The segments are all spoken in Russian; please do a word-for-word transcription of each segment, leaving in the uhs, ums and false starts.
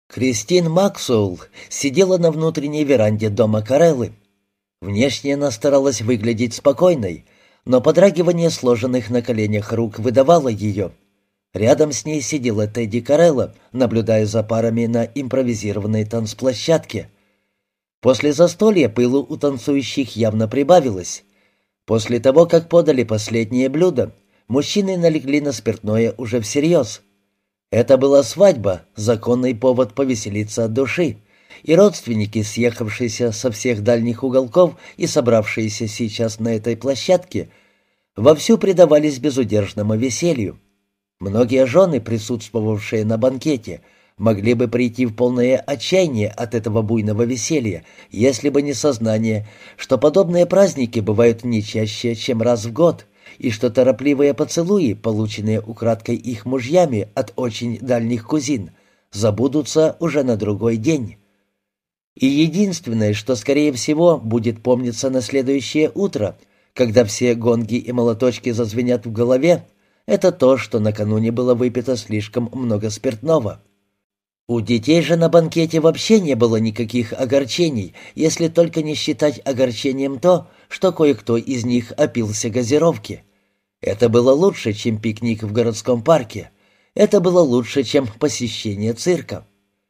Кристин Максуэлл сидела на внутренней веранде дома Кареллы. Внешне она старалась выглядеть спокойной, но подрагивание сложенных на коленях рук выдавало ее. Рядом с ней сидела Тедди Карелла, наблюдая за парами на импровизированной танцплощадке. После застолья пылу у танцующих явно прибавилось. После того, как подали последнее блюдо, мужчины налегли на спиртное уже всерьез. Это была свадьба, законный повод повеселиться от души, и родственники, съехавшиеся со всех дальних уголков и собравшиеся сейчас на этой площадке, вовсю предавались безудержному веселью. Многие жены, присутствовавшие на банкете, могли бы прийти в полное отчаяние от этого буйного веселья, если бы не сознание, что подобные праздники бывают не чаще, чем раз в год, и что торопливые поцелуи, полученные украдкой их мужьями от очень дальних кузин, забудутся уже на другой день. И единственное, что, скорее всего, будет помниться на следующее утро, когда все гонги и молоточки зазвенят в голове, это то, что накануне было выпито слишком много спиртного. У детей же на банкете вообще не было никаких огорчений, если только не считать огорчением то, что кое-кто из них опился газировки. Это было лучше, чем пикник в городском парке. Это было лучше, чем посещение цирка.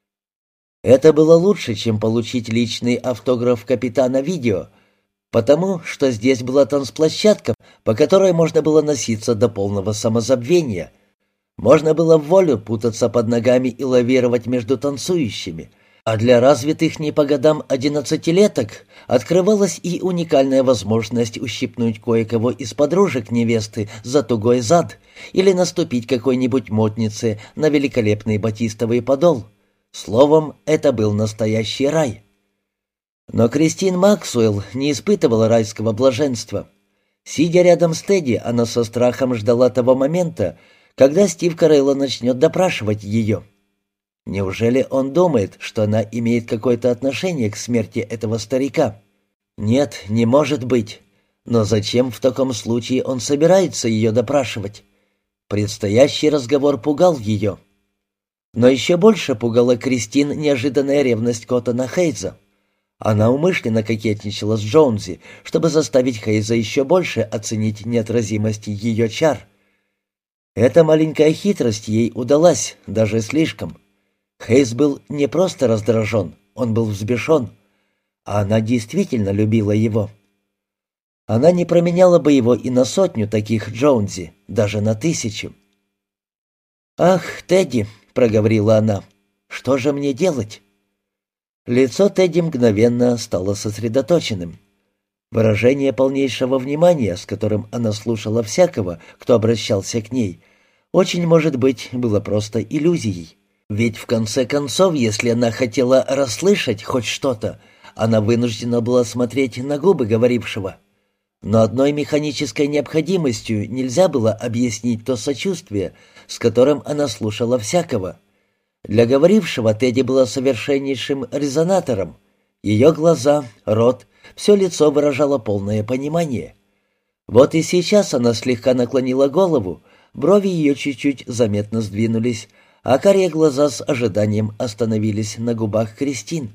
Это было лучше, чем получить личный автограф капитана Видео, потому что здесь была танцплощадка, по которой можно было носиться до полного самозабвения. Можно было в волю путаться под ногами и лавировать между танцующими. А для развитых не по годам одиннадцатилеток открывалась и уникальная возможность ущипнуть кое-кого из подружек невесты за тугой зад или наступить какой-нибудь моднице на великолепный батистовый подол. Словом, это был настоящий рай. Но Кристин Максуэлл не испытывала райского блаженства. Сидя рядом с Тедди, она со страхом ждала того момента, когда Стив Карелла начнет допрашивать ее. Неужели он думает, что она имеет какое-то отношение к смерти этого старика? Нет, не может быть. Но зачем в таком случае он собирается ее допрашивать? Предстоящий разговор пугал ее. Но еще больше пугала Кристин неожиданная ревность Коттона Хейза. Она умышленно кокетничала с Джонси, чтобы заставить Хейза еще больше оценить неотразимость ее чар. Эта маленькая хитрость ей удалась, даже слишком. Хейз был не просто раздражен, он был взбешен. А она действительно любила его. Она не променяла бы его и на сотню таких Джонси, даже на тысячу. «Ах, Тедди», — проговорила она, — «что же мне делать?» Лицо Тедди мгновенно стало сосредоточенным. Выражение полнейшего внимания, с которым она слушала всякого, кто обращался к ней, очень, может быть, было просто иллюзией. Ведь в конце концов, если она хотела расслышать хоть что-то, она вынуждена была смотреть на губы говорившего. Но одной механической необходимостью нельзя было объяснить то сочувствие, с которым она слушала всякого. Для говорившего Тедди была совершеннейшим резонатором. Ее глаза, рот, все лицо выражало полное понимание. Вот и сейчас она слегка наклонила голову, брови ее чуть-чуть заметно сдвинулись, а карие глаза с ожиданием остановились на губах Кристин.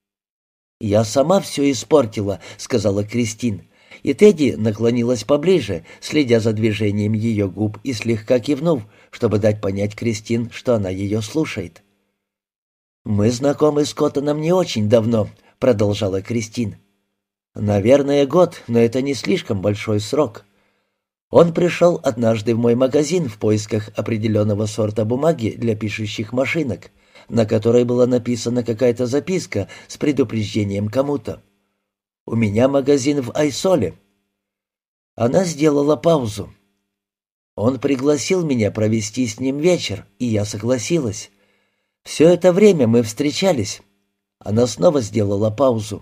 «Я сама все испортила», — сказала Кристин, и Тедди наклонилась поближе, следя за движением ее губ и слегка кивнув, чтобы дать понять Кристин, что она ее слушает. «Мы знакомы с Коттоном не очень давно», — продолжала Кристин. «Наверное, год, но это не слишком большой срок. Он пришел однажды в мой магазин в поисках определенного сорта бумаги для пишущих машинок, на которой была написана какая-то записка с предупреждением кому-то. У меня магазин в Айсоле». Она сделала паузу. Он пригласил меня провести с ним вечер, и я согласилась. Все это время мы встречались. Она снова сделала паузу.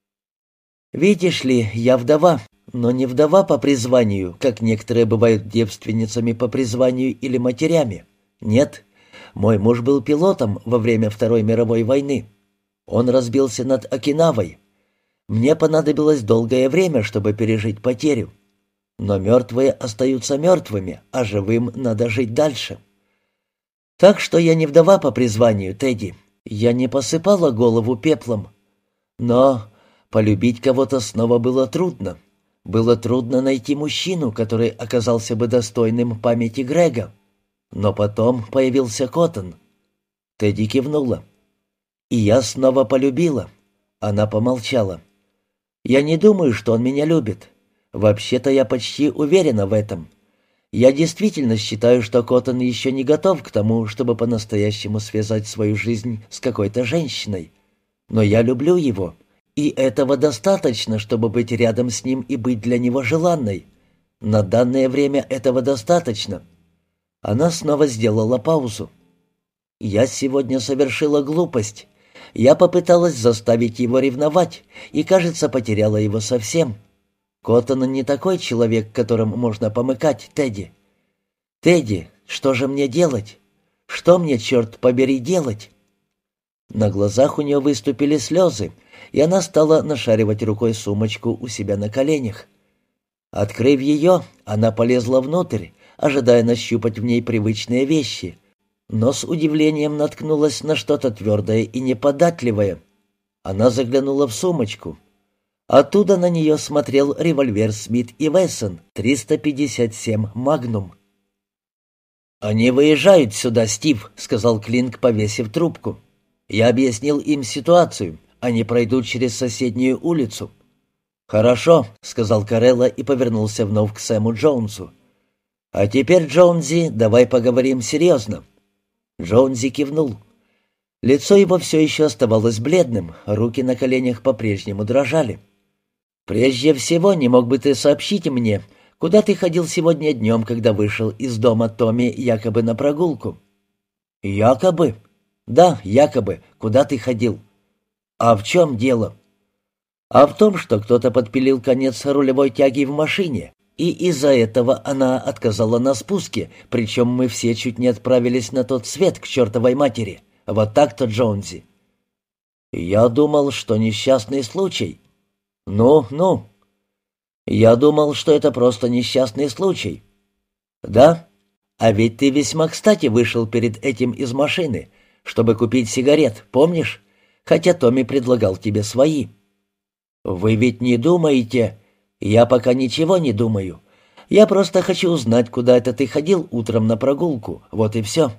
«Видишь ли, я вдова, но не вдова по призванию, как некоторые бывают девственницами по призванию или матерями. Нет, мой муж был пилотом во время Второй мировой войны. Он разбился над Окинавой. Мне понадобилось долгое время, чтобы пережить потерю. Но мертвые остаются мертвыми, а живым надо жить дальше. Так что я не вдова по призванию, Тедди. Я не посыпала голову пеплом, но полюбить кого-то снова было трудно. Было трудно найти мужчину, который оказался бы достойным памяти Грега. Но потом появился Коттон. Тедди кивнула. И я снова полюбила. Она помолчала. Я не думаю, что он меня любит. Вообще-то я почти уверена в этом. Я действительно считаю, что Коттон еще не готов к тому, чтобы по-настоящему связать свою жизнь с какой-то женщиной. Но я люблю его, и этого достаточно, чтобы быть рядом с ним и быть для него желанной. На данное время этого достаточно. Она снова сделала паузу. Я сегодня совершила глупость. Я попыталась заставить его ревновать, и, кажется, потеряла его совсем. Коттон не такой человек, которым можно помыкать, Тедди. Тедди, что же мне делать? Что мне, черт побери, делать? На глазах у нее выступили слезы, и она стала нашаривать рукой сумочку у себя на коленях. Открыв ее, она полезла внутрь, ожидая нащупать в ней привычные вещи, но с удивлением наткнулась на что-то твердое и неподатливое. Она заглянула в сумочку. Оттуда на нее смотрел револьвер Смит и Вессон триста пятьдесят семь «Магнум». «Они выезжают сюда, Стив», — сказал Клинк, повесив трубку. «Я объяснил им ситуацию. Они пройдут через соседнюю улицу». «Хорошо», — сказал Карелла и повернулся вновь к Сэму Джонсу. «А теперь, Джонзи, давай поговорим серьезно». Джонзи кивнул. Лицо его все еще оставалось бледным, руки на коленях по-прежнему дрожали. «Прежде всего, не мог бы ты сообщить мне, куда ты ходил сегодня днем, когда вышел из дома Томми якобы на прогулку?» «Якобы?» «Да, якобы. Куда ты ходил?» «А в чем дело?» «А в том, что кто-то подпилил конец рулевой тяги в машине, и из-за этого она отказала на спуске, причем мы все чуть не отправились на тот свет к чертовой матери. Вот так-то, Джонзи». «Я думал, что несчастный случай». «Ну, ну». «Я думал, что это просто несчастный случай». «Да? А ведь ты весьма кстати вышел перед этим из машины, чтобы купить сигарет, помнишь? Хотя Томми предлагал тебе свои». «Вы ведь не думаете...» «Я пока ничего не думаю. Я просто хочу узнать, куда это ты ходил утром на прогулку, вот и все».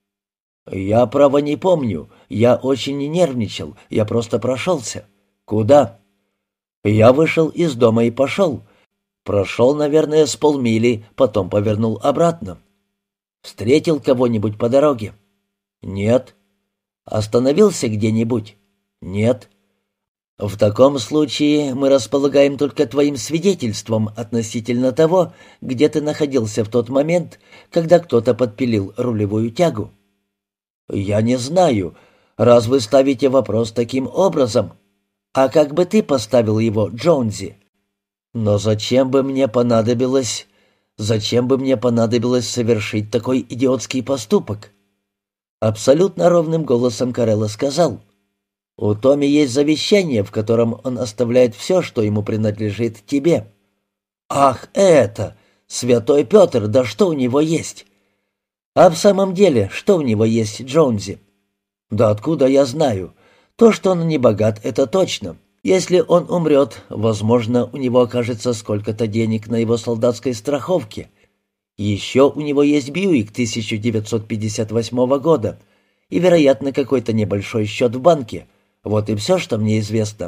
«Я, право, не помню. Я очень нервничал. Я просто прошелся». «Куда?» «Я вышел из дома и пошел. Прошел, наверное, с полмили, потом повернул обратно». «Встретил кого-нибудь по дороге?» «Нет». «Остановился где-нибудь?» «Нет». «В таком случае мы располагаем только твоим свидетельством относительно того, где ты находился в тот момент, когда кто-то подпилил рулевую тягу». «Я не знаю. Раз вы ставите вопрос таким образом, а как бы ты поставил его, Джонзи?» «Но зачем бы мне понадобилось... Зачем бы мне понадобилось совершить такой идиотский поступок?» Абсолютно ровным голосом Карелла сказал: «У Томми есть завещание, в котором он оставляет все, что ему принадлежит тебе». «Ах, это! Святой Петр, да что у него есть?» «А в самом деле, что у него есть, Джонзи?» «Да откуда я знаю? То, что он не богат, это точно. Если он умрет, возможно, у него окажется сколько-то денег на его солдатской страховке. Еще у него есть Бьюик тысяча девятьсот пятьдесят восьмого года и, вероятно, какой-то небольшой счет в банке. Вот и все, что мне известно».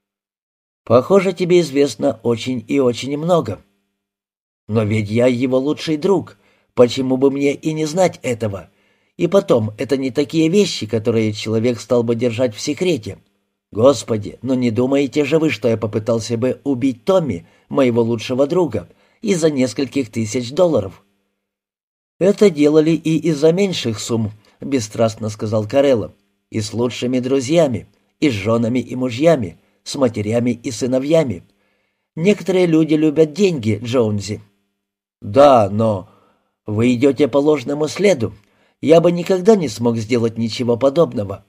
«Похоже, тебе известно очень и очень много». «Но ведь я его лучший друг. Почему бы мне и не знать этого? И потом, это не такие вещи, которые человек стал бы держать в секрете. Господи, ну не думаете же вы, что я попытался бы убить Томми, моего лучшего друга, из-за нескольких тысяч долларов?» «Это делали и из-за меньших сумм», — бесстрастно сказал Карелло. «И с лучшими друзьями, и с женами и мужьями, с матерями и сыновьями. Некоторые люди любят деньги, Джонзи». «Да, но вы идете по ложному следу. Я бы никогда не смог сделать ничего подобного».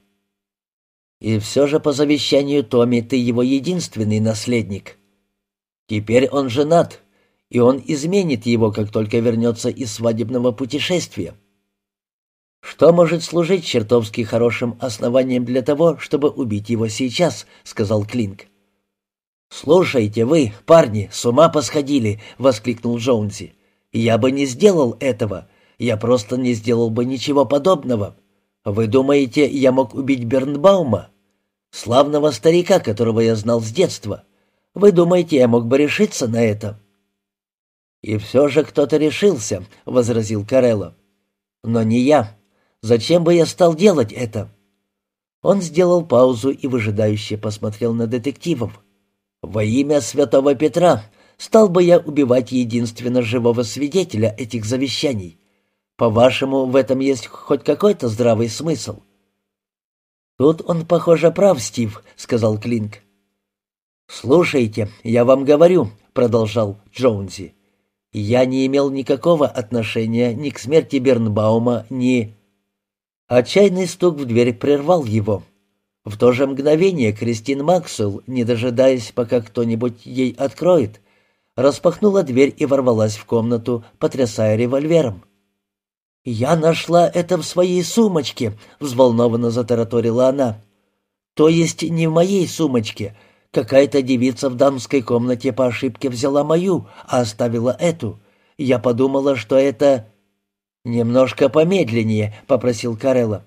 «И все же по завещанию Томми ты его единственный наследник. Теперь он женат, и он изменит его, как только вернется из свадебного путешествия». «Что может служить чертовски хорошим основанием для того, чтобы убить его сейчас?» — сказал Клинк. «Слушайте вы, парни, с ума посходили!» — воскликнул Джоунси. «Я бы не сделал этого. Я просто не сделал бы ничего подобного. Вы думаете, я мог убить Бернбаума? Славного старика, которого я знал с детства. Вы думаете, я мог бы решиться на это?» «И все же кто-то решился», — возразил Карелло. «Но не я. Зачем бы я стал делать это?» Он сделал паузу и выжидающе посмотрел на детективов. «Во имя святого Петра стал бы я убивать единственно живого свидетеля этих завещаний. По-вашему, в этом есть хоть какой-то здравый смысл?» «Тут он, похоже, прав, Стив», — сказал Клинк. «Слушайте, я вам говорю», — продолжал Джоунси. «Я не имел никакого отношения ни к смерти Бернбаума, ни...» Отчаянный стук в дверь прервал его. В то же мгновение Кристин Максвелл, не дожидаясь, пока кто-нибудь ей откроет, распахнула дверь и ворвалась в комнату, потрясая револьвером. «Я нашла это в своей сумочке», — взволнованно затараторила она. «То есть не в моей сумочке. Какая-то девица в дамской комнате по ошибке взяла мою, а оставила эту. Я подумала, что это...» «Немножко помедленнее», — попросил Карелло.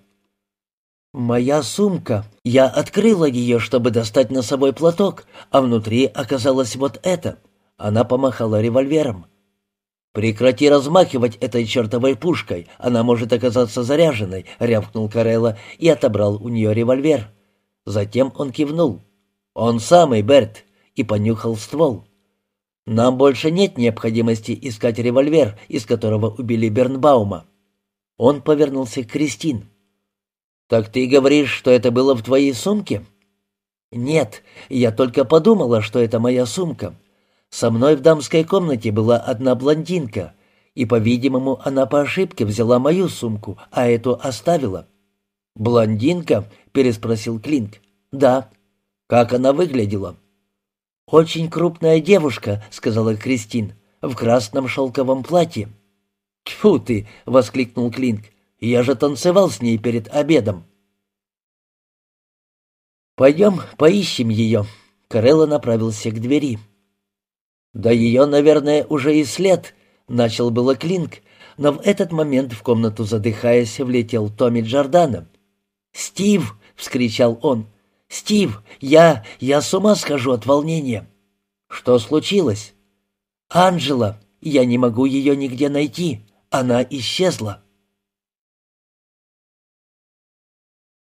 «Моя сумка. Я открыла ее, чтобы достать носовой платок, а внутри оказалось вот это». Она помахала револьвером. «Прекрати размахивать этой чертовой пушкой, она может оказаться заряженной», — рявкнул Карелло и отобрал у нее револьвер. Затем он кивнул. «Он самый, Берт», и понюхал ствол. «Нам больше нет необходимости искать револьвер, из которого убили Бернбаума». Он повернулся к Кристин. «Так ты говоришь, что это было в твоей сумке?» «Нет, я только подумала, что это моя сумка. Со мной в дамской комнате была одна блондинка, и, по-видимому, она по ошибке взяла мою сумку, а эту оставила». «Блондинка?» — переспросил Клинк. «Да». «Как она выглядела?» «Очень крупная девушка», — сказала Кристин, — «в красном шелковом платье». «Тьфу ты!» — воскликнул Клинк. «Я же танцевал с ней перед обедом». «Пойдем поищем ее». Карелло направился к двери. «Да ее, наверное, уже и след», — начал было Клинк, но в этот момент в комнату, задыхаясь, влетел Томми Джордано. «Стив!» — вскричал он. «Стив, я... я с ума схожу от волнения». «Что случилось?» «Анджела. Я не могу ее нигде найти. Она исчезла».